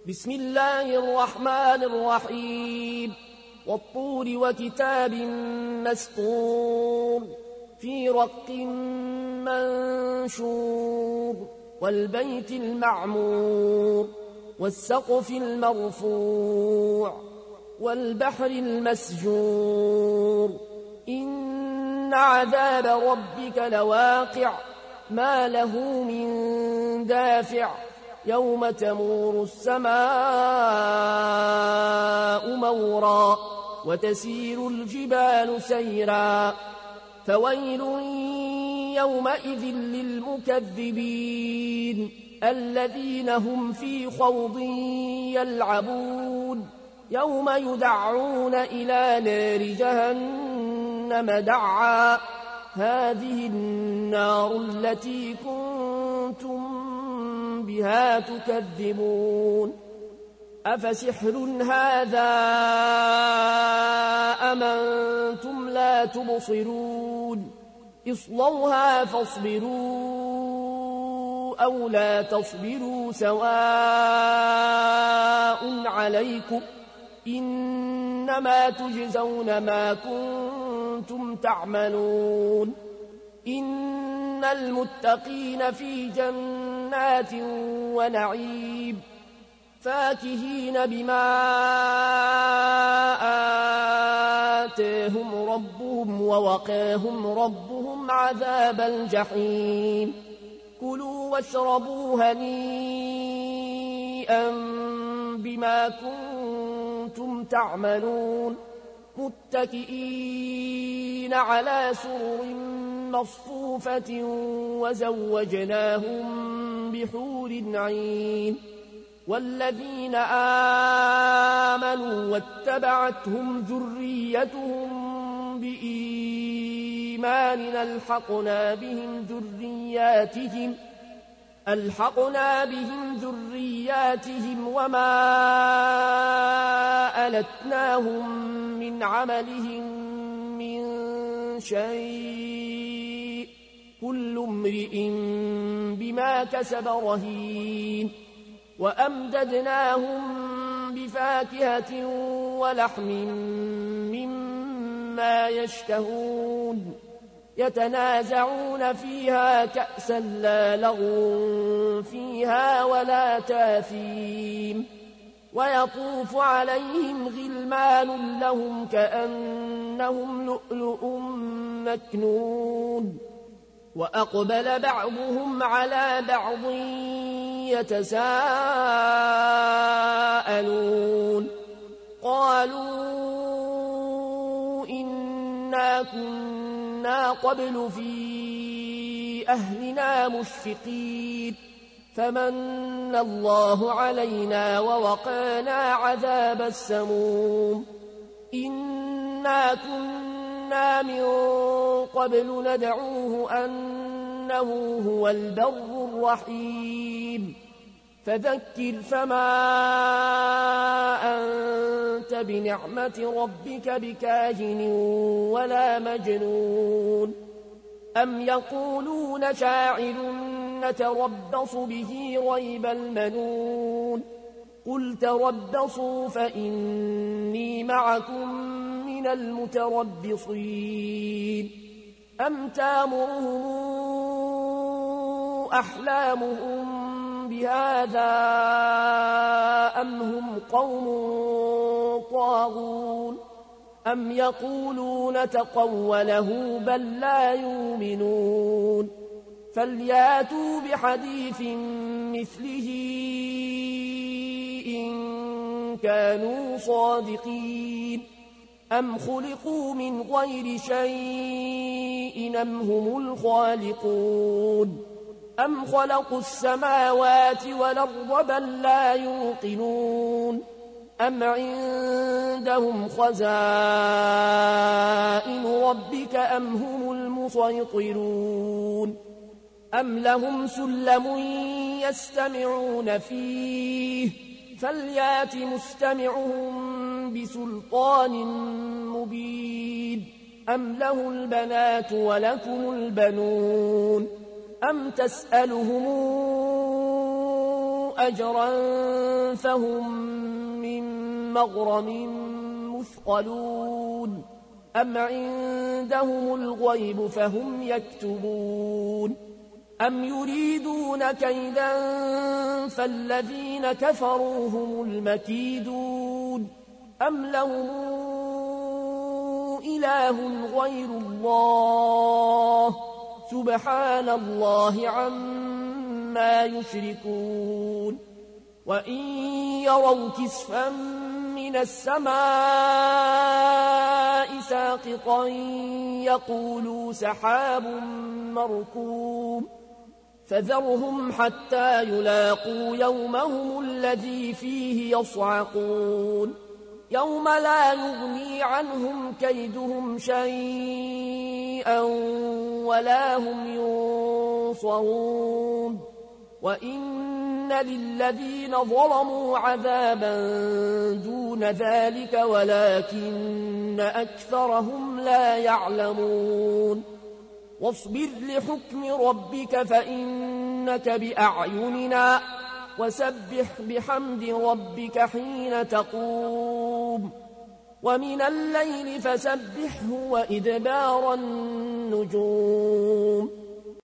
بسم الله الرحمن الرحيم والطور وكتاب مسطور في رق منشور والبيت المعمور والسقف المرفوع والبحر المسجور إن عذاب ربك لواقع ما له من دافع يوم تمور السماء مورا وتسير الجبال سيرا فويل يومئذ للمكذبين الذين هم في خوض يلعبون يوم يدعون إلى نار جهنم دعا هذه النار التي كنتم بها تكذبون أفسحر هذا أم أنتم لا تبصرون اصلوها فاصبروا أو لا تصبروا سواء عليكم إنما تجزون ما كنتم تعملون إن المتقين في جنات ونعيم فاكهين بما آتاهم ربهم ووقاهم ربهم عذاب الجحيم كلوا واشربوا هنيئا بما كنتم تعملون متكئين على سرر مصفوفة وزوجناهم بحور عين والذين آمنوا واتبعتهم ذريتهم بإيمان ألحقنا بهم ذرياتهم وما ألتناهم من عملهم من شيء كل امرئ بما كسب رهين وأمددناهم بفاكهة ولحم مما يشتهون يتنازعون فيها كأسا لا لغو فيها ولا تاثيم ويطوف عليهم غلمان لهم كأنهم لؤلؤ مكنون وأقبل بعضهم على بعض يتساءلون قالوا إنا كنا قبل في أهلنا مشفقين فمن الله علينا ووقانا عذاب السموم إنا كنا من قبل ندعوه أنه هو البر الرحيم فذكر فما أنت بنعمة ربك بكاهن ولا مجنون أم يقولون شاعر نتربص به ريب المنون قل تربصوا فإني معكم من المتربصين أم تامرهم أحلامهم بهذا أم هم قوم طاغون أم يقولون تقوله بل لا يؤمنون فلياتوا بحديث مثله إن كانوا صادقين أم خلقوا من غير شيء أم هم الخالقون أم خلقوا السماوات والأرض بل لا يوقنون أم عندهم خزائن ربك أم هم المسيطرون أم لهم سلم يستمعون فيه فليات مستمعهم بسلطان مبين أم له البنات ولكم البنون أم تسألهم أجرا فهم من مغرم مثقلون أم عندهم الغيب فهم يكتبون أم يريدون كيدا فالذين كفروا هم المكيدون أم لهم إله غير الله سبحان الله عما يشركون وإن يروا كسفا من السماء ساقطا يقولوا سحاب مركوم فذرهم حتى يلاقوا يومهم الذي فيه يصعقون يوم لا يغني عنهم كيدهم شيئا ولا هم ينصرون وإن للذين ظلموا عذابا دون ذلك ولكن أكثرهم لا يعلمون واصبر لحكم ربك فإنك بأعيننا وسبح بحمد ربك حين تقوم ومن الليل فسبحه وإدبار النجوم